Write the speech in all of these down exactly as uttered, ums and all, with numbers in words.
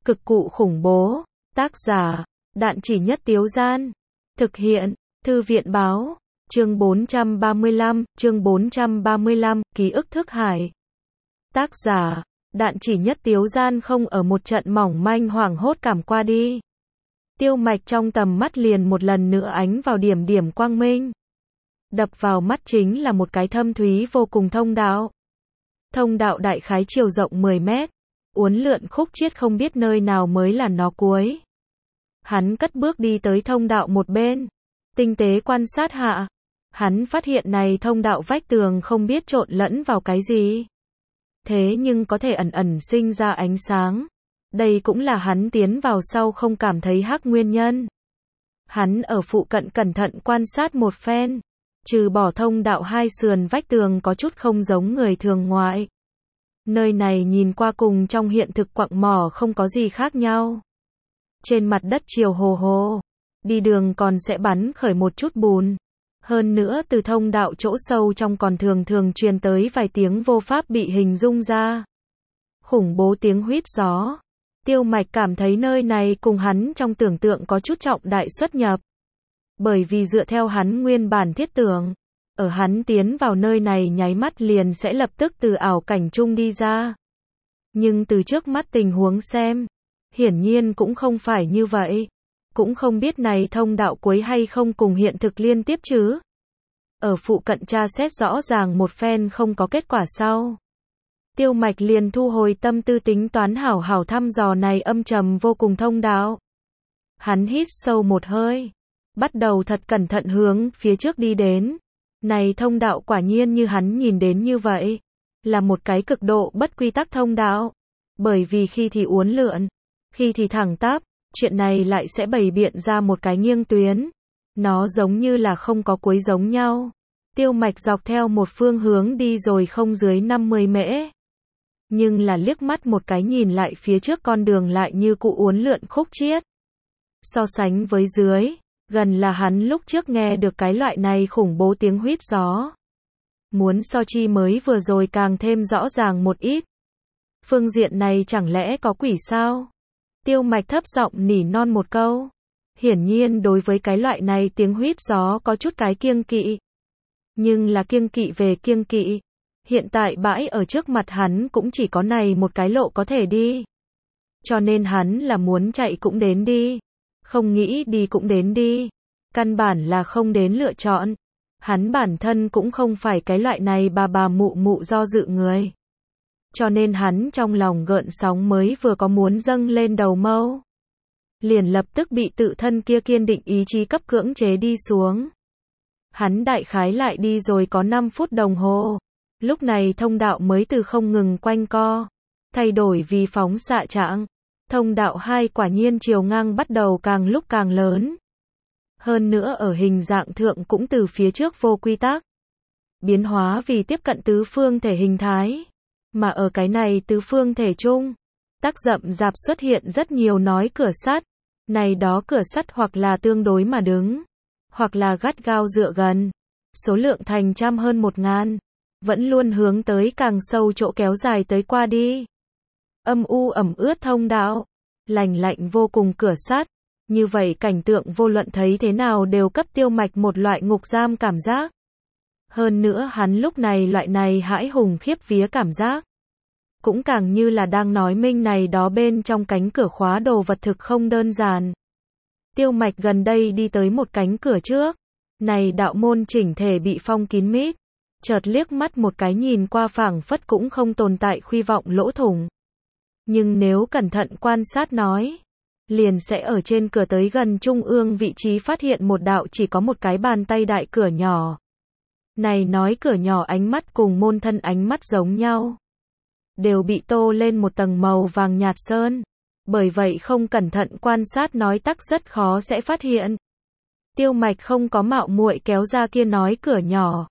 Cực cụ khủng bố. Tác giả, Đạn Chỉ Nhất Tiếu Gian. Thực hiện, Thư viện Báo. Chương bốn trăm ba mươi lăm, chương bốn trăm ba mươi lăm, Ký ức thức hải. Tác giả, Đạn Chỉ Nhất Tiếu Gian. Không ở một trận mỏng manh hoảng hốt cảm qua đi. Tiêu Mạch trong tầm mắt liền một lần nữa ánh vào điểm điểm quang minh. Đập vào mắt chính là một cái thâm thúy vô cùng thông đạo. Thông đạo đại khái chiều rộng mười mét, uốn lượn khúc chiết không biết nơi nào mới là nó cuối. Hắn cất bước đi tới thông đạo một bên, tinh tế quan sát hạ. Hắn phát hiện này thông đạo vách tường không biết trộn lẫn vào cái gì. Thế nhưng có thể ẩn ẩn sinh ra ánh sáng. Đây cũng là hắn tiến vào sau không cảm thấy hắc nguyên nhân. Hắn ở phụ cận cẩn thận quan sát một phen. Trừ bỏ thông đạo hai sườn vách tường có chút không giống người thường ngoại. Nơi này nhìn qua cùng trong hiện thực quặng mỏ không có gì khác nhau. Trên mặt đất chiều hồ hồ, đi đường còn sẽ bắn khởi một chút bùn. Hơn nữa từ thông đạo chỗ sâu trong còn thường thường truyền tới vài tiếng vô pháp bị hình dung ra. Khủng bố tiếng huýt gió. Tiêu Mạch cảm thấy nơi này cùng hắn trong tưởng tượng có chút trọng đại xuất nhập. Bởi vì dựa theo hắn nguyên bản thiết tưởng, ở hắn tiến vào nơi này nháy mắt liền sẽ lập tức từ ảo cảnh chung đi ra. Nhưng từ trước mắt tình huống xem, hiển nhiên cũng không phải như vậy. Cũng không biết này thông đạo cuối hay không cùng hiện thực liên tiếp chứ. Ở phụ cận tra xét rõ ràng một phen không có kết quả sau. Tiêu Mạch liền thu hồi tâm tư tính toán hảo hảo thăm dò này âm trầm vô cùng thông đạo. Hắn hít sâu một hơi, bắt đầu thật cẩn thận hướng phía trước đi đến. Này thông đạo quả nhiên như hắn nhìn đến như vậy, là một cái cực độ bất quy tắc thông đạo. Bởi vì khi thì uốn lượn, khi thì thẳng tắp, chuyện này lại sẽ bày biện ra một cái nghiêng tuyến. Nó giống như là không có cuối giống nhau. Tiêu Mạch dọc theo một phương hướng đi rồi không dưới năm mươi mễ. Nhưng là liếc mắt một cái nhìn lại phía trước con đường lại như cụ uốn lượn khúc chiết. So sánh với dưới, gần là hắn lúc trước nghe được cái loại này khủng bố tiếng huýt gió. Muốn so chi mới vừa rồi càng thêm rõ ràng một ít. Phương diện này chẳng lẽ có quỷ sao? Tiêu Mạch thấp giọng nỉ non một câu. Hiển nhiên đối với cái loại này tiếng huýt gió có chút cái kiêng kỵ. Nhưng là kiêng kỵ về kiêng kỵ. Hiện tại bãi ở trước mặt hắn cũng chỉ có này một cái lộ có thể đi. Cho nên hắn là muốn chạy cũng đến đi. Không nghĩ đi cũng đến đi. Căn bản là không đến lựa chọn. Hắn bản thân cũng không phải cái loại này bà bà mụ mụ do dự người. Cho nên hắn trong lòng gợn sóng mới vừa có muốn dâng lên đầu mâu. Liền lập tức bị tự thân kia kiên định ý chí cấp cưỡng chế đi xuống. Hắn đại khái lại đi rồi có năm phút đồng hồ. Lúc này thông đạo mới từ không ngừng quanh co. Thay đổi vì phóng xạ trạng. Thông đạo hai quả nhiên chiều ngang bắt đầu càng lúc càng lớn. Hơn nữa ở hình dạng thượng cũng từ phía trước vô quy tắc. Biến hóa vì tiếp cận tứ phương thể hình thái. Mà ở cái này tứ phương thể chung, tác rậm rạp xuất hiện rất nhiều nói cửa sắt. Này đó cửa sắt hoặc là tương đối mà đứng, hoặc là gắt gao dựa gần. Số lượng thành trăm hơn một ngàn. Vẫn luôn hướng tới càng sâu chỗ kéo dài tới qua đi. Âm u ẩm ướt thông đạo, lành lạnh vô cùng cửa sắt. Như vậy cảnh tượng vô luận thấy thế nào đều cấp Tiêu Mạch một loại ngục giam cảm giác. Hơn nữa hắn lúc này loại này hãi hùng khiếp vía cảm giác. Cũng càng như là đang nói minh này đó bên trong cánh cửa khóa đồ vật thực không đơn giản. Tiêu Mạch gần đây đi tới một cánh cửa trước. Này đạo môn chỉnh thể bị phong kín mít. Chợt liếc mắt một cái nhìn qua phảng phất cũng không tồn tại khuy vọng lỗ thủng. Nhưng nếu cẩn thận quan sát nói, liền sẽ ở trên cửa tới gần trung ương vị trí phát hiện một đạo chỉ có một cái bàn tay đại cửa nhỏ. Này nói cửa nhỏ ánh mắt cùng môn thân ánh mắt giống nhau. Đều bị tô lên một tầng màu vàng nhạt sơn. Bởi vậy không cẩn thận quan sát nói tắc rất khó sẽ phát hiện. Tiêu Mạch không có mạo muội kéo ra kia nói cửa nhỏ.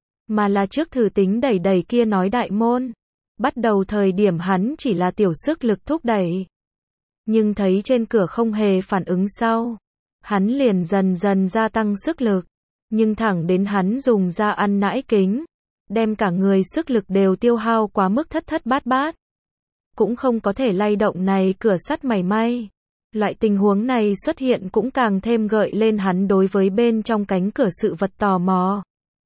Mà là trước thử tính đẩy đẩy kia nói đại môn. Bắt đầu thời điểm hắn chỉ là tiểu sức lực thúc đẩy. Nhưng thấy trên cửa không hề phản ứng sau. Hắn liền dần dần gia tăng sức lực. Nhưng thẳng đến hắn dùng ra ăn nãi kính. Đem cả người sức lực đều tiêu hao quá mức thất thất bát bát. cũng không có thể lay động này cửa sắt mảy may. Loại tình huống này xuất hiện cũng càng thêm gợi lên hắn đối với bên trong cánh cửa sự vật tò mò.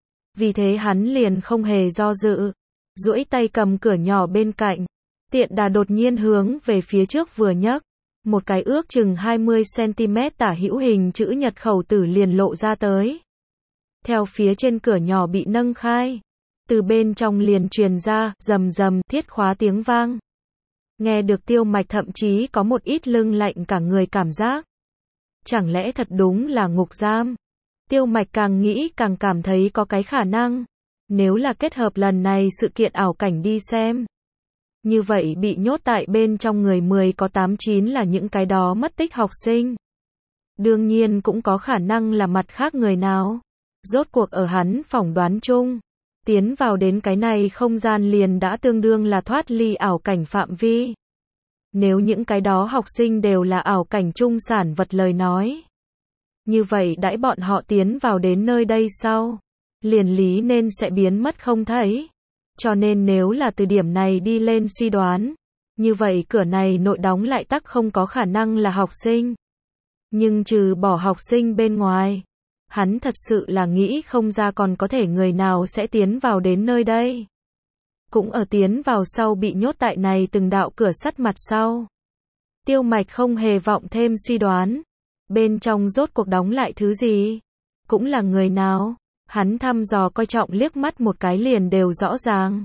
Vì thế hắn liền không hề do dự, duỗi tay cầm cửa nhỏ bên cạnh, tiện đà đột nhiên hướng về phía trước vừa nhấc, một cái ước chừng hai mươi xăng-ti-mét tả hữu hình chữ nhật khẩu tử liền lộ ra tới. Theo phía trên cửa nhỏ bị nâng khai, từ bên trong liền truyền ra rầm rầm thiết khóa tiếng vang. Nghe được Tiêu Mạch thậm chí có một ít lưng lạnh cả người cảm giác. Chẳng lẽ thật đúng là ngục giam? Tiêu Mạch càng nghĩ càng cảm thấy có cái khả năng. Nếu là kết hợp lần này sự kiện ảo cảnh đi xem. Như vậy bị nhốt tại bên trong người mười có tám chín là những cái đó mất tích học sinh. Đương nhiên cũng có khả năng là mặt khác người nào. Rốt cuộc ở hắn phỏng đoán chung. Tiến vào đến cái này không gian liền đã tương đương là thoát ly ảo cảnh phạm vi. Nếu những cái đó học sinh đều là ảo cảnh chung sản vật lời nói. Như vậy đãi bọn họ tiến vào đến nơi đây sau. Liền lý nên sẽ biến mất không thấy. Cho nên nếu là từ điểm này đi lên suy đoán. Như vậy cửa này nội đóng lại tắc không có khả năng là học sinh. Nhưng trừ bỏ học sinh bên ngoài. Hắn thật sự là nghĩ không ra còn có thể người nào sẽ tiến vào đến nơi đây. Cũng ở tiến vào sau bị nhốt tại này từng đạo cửa sắt mặt sau. Tiêu Mạch không hề vọng thêm suy đoán. Bên trong rốt cuộc đóng lại thứ gì? Cũng là người nào? Hắn thăm dò coi trọng liếc mắt một cái liền đều rõ ràng.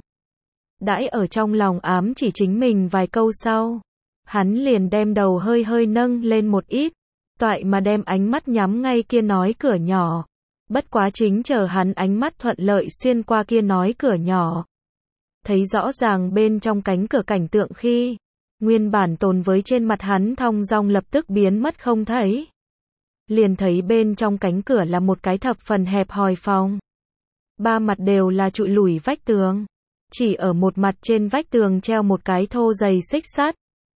Đãi ở trong lòng ám chỉ chính mình vài câu sau. Hắn liền đem đầu hơi hơi nâng lên một ít. Toại mà đem ánh mắt nhắm ngay kia nói cửa nhỏ. Bất quá chính chờ hắn ánh mắt thuận lợi xuyên qua kia nói cửa nhỏ. Thấy rõ ràng bên trong cánh cửa cảnh tượng khi. Nguyên bản tồn với trên mặt hắn thong dong lập tức biến mất không thấy. Liền thấy bên trong cánh cửa là một cái thập phần hẹp hòi phòng. Ba mặt đều là trụi lủi vách tường. Chỉ ở một mặt trên vách tường treo một cái thô dày xích sắt.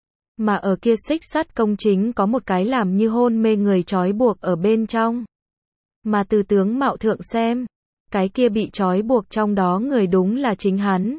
Mà ở kia xích sắt công chính có một cái làm như hôn mê người trói buộc ở bên trong. Mà từ tướng mạo thượng xem, cái kia bị trói buộc trong đó người đúng là chính hắn.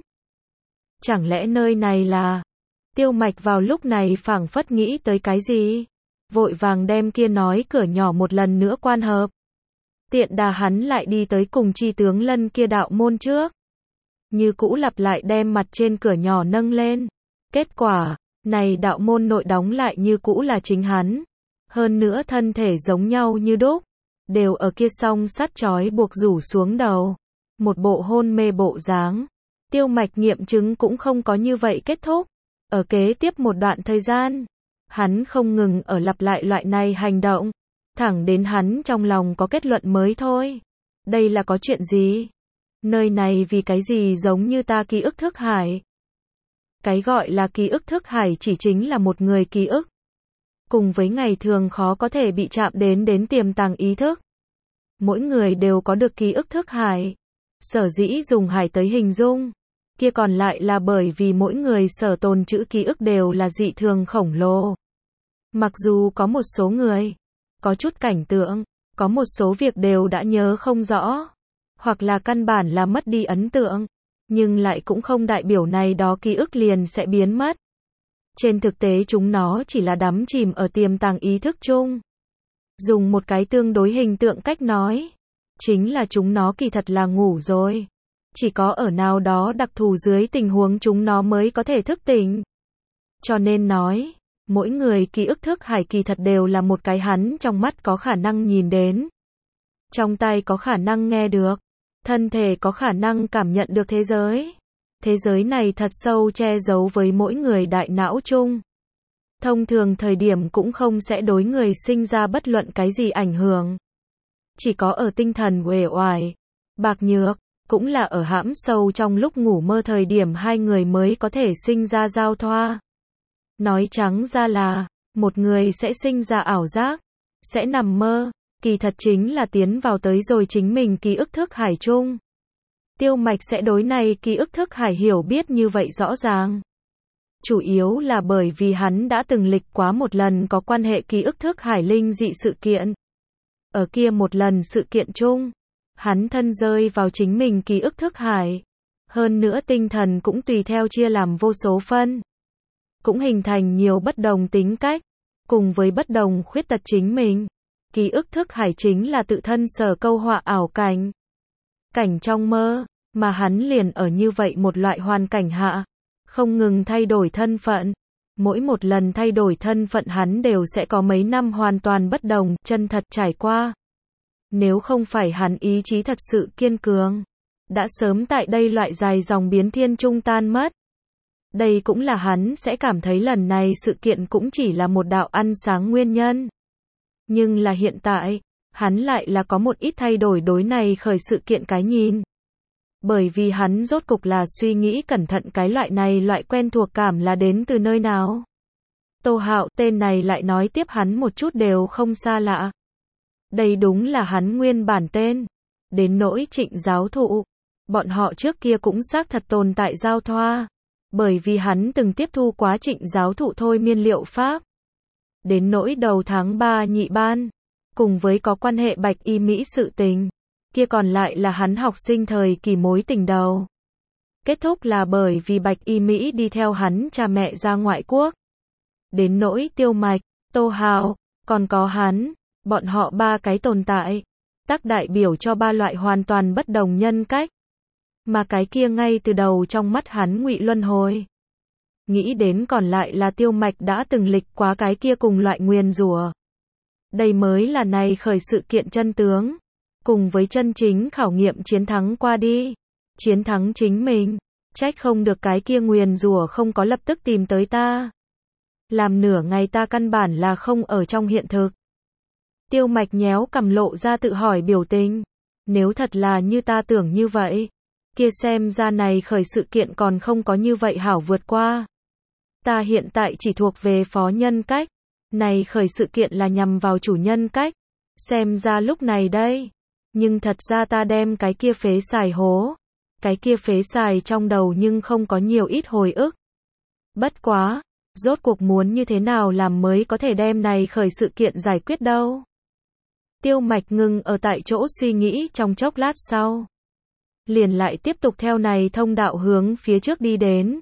Chẳng lẽ nơi này là... Tiêu Mạch vào lúc này phảng phất nghĩ tới cái gì? Vội vàng đem kia nói cửa nhỏ một lần nữa quan hợp. Tiện đà hắn lại đi tới cùng chi tướng lân kia đạo môn trước. Như cũ lặp lại đem mặt trên cửa nhỏ nâng lên. Kết quả, này đạo môn nội đóng lại như cũ là chính hắn. Hơn nữa thân thể giống nhau như đúc. Đều ở kia song sắt trói buộc rủ xuống đầu. Một bộ hôn mê bộ dáng. Tiêu Mạch nghiệm chứng cũng không có như vậy kết thúc. Ở kế tiếp một đoạn thời gian, hắn không ngừng ở lặp lại loại này hành động, thẳng đến hắn trong lòng có kết luận mới thôi. Đây là có chuyện gì? Nơi này vì cái gì giống như ta ký ức thức hải? Cái gọi là ký ức thức hải chỉ chính là một người ký ức. Cùng với ngày thường khó có thể bị chạm đến đến tiềm tàng ý thức. Mỗi người đều có được ký ức thức hải. Sở dĩ dùng hải tới hình dung. Kia còn lại là bởi vì mỗi người sở tồn trữ ký ức đều là dị thường khổng lồ. Mặc dù có một số người, có chút cảnh tượng, có một số việc đều đã nhớ không rõ, hoặc là căn bản là mất đi ấn tượng, nhưng lại cũng không đại biểu này đó ký ức liền sẽ biến mất. Trên thực tế chúng nó chỉ là đắm chìm ở tiềm tàng ý thức chung. Dùng một cái tương đối hình tượng cách nói, chính là chúng nó kỳ thật là ngủ rồi. Chỉ có ở nào đó đặc thù dưới tình huống chúng nó mới có thể thức tỉnh. Cho nên nói, mỗi người ký ức thức hải kỳ thật đều là một cái hắn trong mắt có khả năng nhìn đến. Trong tay có khả năng nghe được. Thân thể có khả năng cảm nhận được thế giới. Thế giới này thật sâu che giấu với mỗi người đại não chung. Thông thường thời điểm cũng không sẽ đối người sinh ra bất luận cái gì ảnh hưởng. Chỉ có ở tinh thần uể oải, bạc nhược, cũng là ở hãm sâu trong lúc ngủ mơ thời điểm hai người mới có thể sinh ra giao thoa. Nói trắng ra là, một người sẽ sinh ra ảo giác, sẽ nằm mơ, kỳ thật chính là tiến vào tới rồi chính mình ký ức thức hải chung. Tiêu Mạch sẽ đối này ký ức thức hải hiểu biết như vậy rõ ràng. Chủ yếu là bởi vì hắn đã từng lịch quá một lần có quan hệ ký ức thức hải linh dị sự kiện. Ở kia một lần sự kiện chung, hắn thân rơi vào chính mình ký ức thức hải. Hơn nữa tinh thần cũng tùy theo chia làm vô số phân. cũng hình thành nhiều bất đồng tính cách, cùng với bất đồng khuyết tật chính mình. Ký ức thức hải chính là tự thân sở câu họa ảo cảnh. Cảnh trong mơ, mà hắn liền ở như vậy một loại hoàn cảnh hạ, không ngừng thay đổi thân phận. Mỗi một lần thay đổi thân phận hắn đều sẽ có mấy năm hoàn toàn bất đồng, chân thật trải qua. Nếu không phải hắn ý chí thật sự kiên cường, đã sớm tại đây loại dài dòng biến thiên trung tan mất. Đây cũng là hắn sẽ cảm thấy lần này sự kiện cũng chỉ là một đạo ăn sáng nguyên nhân. Nhưng là hiện tại, hắn lại là có một ít thay đổi đối này khởi sự kiện cái nhìn. Bởi vì hắn rốt cục là suy nghĩ cẩn thận cái loại này loại quen thuộc cảm là đến từ nơi nào. Tô Hạo, tên này lại nói tiếp hắn một chút đều không xa lạ. Đây đúng là hắn nguyên bản tên. Đến nỗi Trịnh giáo thụ, bọn họ trước kia cũng xác thật tồn tại giao thoa. Bởi vì hắn từng tiếp thu quá Trịnh giáo thụ thôi miên liệu pháp. Đến nỗi đầu tháng ba nhị ban, cùng với có quan hệ Bạch Y Mỹ sự tình, kia còn lại là hắn học sinh thời kỳ mối tình đầu. Kết thúc là bởi vì Bạch Y Mỹ đi theo hắn cha mẹ ra ngoại quốc. Đến nỗi Tiêu Mạch, Tô Hạo, còn có hắn, bọn họ ba cái tồn tại, tác đại biểu cho ba loại hoàn toàn bất đồng nhân cách. Mà cái kia ngay từ đầu trong mắt hắn ngụy luân hồi. Nghĩ đến còn lại là Tiêu Mạch đã từng lịch quá cái kia cùng loại nguyền rủa. Đây mới là này khởi sự kiện chân tướng. Cùng với chân chính khảo nghiệm chiến thắng qua đi. Chiến thắng chính mình. Trách không được cái kia nguyền rủa không có lập tức tìm tới ta. Làm nửa ngày ta căn bản là không ở trong hiện thực. Tiêu Mạch nhéo cằm lộ ra tự hỏi biểu tình. Nếu thật là như ta tưởng như vậy, kia xem ra này khởi sự kiện còn không có như vậy hảo vượt qua. Ta hiện tại chỉ thuộc về phó nhân cách. Này khởi sự kiện là nhằm vào chủ nhân cách. Xem ra lúc này đây. Nhưng thật ra ta đem cái kia phế xài hố. Cái kia phế xài trong đầu nhưng không có nhiều ít hồi ức. Bất quá, rốt cuộc muốn như thế nào làm mới có thể đem này khởi sự kiện giải quyết đâu. Tiêu Mạch ngừng ở tại chỗ suy nghĩ trong chốc lát sau. Liền lại tiếp tục theo này thông đạo hướng phía trước đi đến.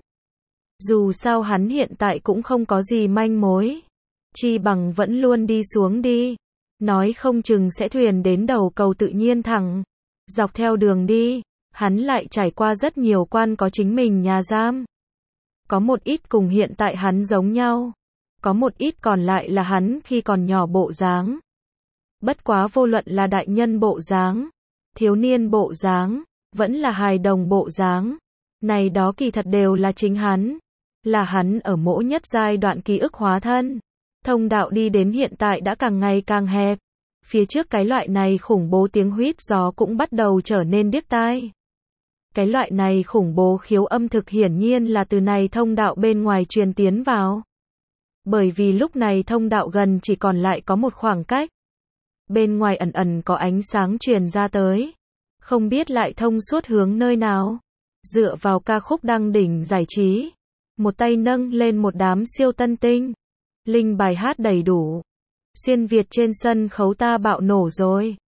Dù sao hắn hiện tại cũng không có gì manh mối. Chi bằng vẫn luôn đi xuống đi. Nói không chừng sẽ thuyền đến đầu cầu tự nhiên thẳng. Dọc theo đường đi, hắn lại trải qua rất nhiều quan có chính mình nhà giam. Có một ít cùng hiện tại hắn giống nhau. Có một ít còn lại là hắn khi còn nhỏ bộ dáng. Bất quá vô luận là đại nhân bộ dáng, thiếu niên bộ dáng, vẫn là hài đồng bộ dáng. Này đó kỳ thật đều là chính hắn. Là hắn ở mỗi nhất giai đoạn ký ức hóa thân. Thông đạo đi đến hiện tại đã càng ngày càng hẹp. Phía trước cái loại này khủng bố tiếng huýt gió cũng bắt đầu trở nên điếc tai. Cái loại này khủng bố khiếu âm thực hiển nhiên là từ này thông đạo bên ngoài truyền tiến vào. Bởi vì lúc này thông đạo gần chỉ còn lại có một khoảng cách. Bên ngoài ẩn ẩn có ánh sáng truyền ra tới. Không biết lại thông suốt hướng nơi nào. Dựa vào ca khúc đăng đỉnh giải trí. Một tay nâng lên một đám siêu tân tinh. Linh bài hát đầy đủ. Xuyên Việt trên sân khấu ta bạo nổ rồi.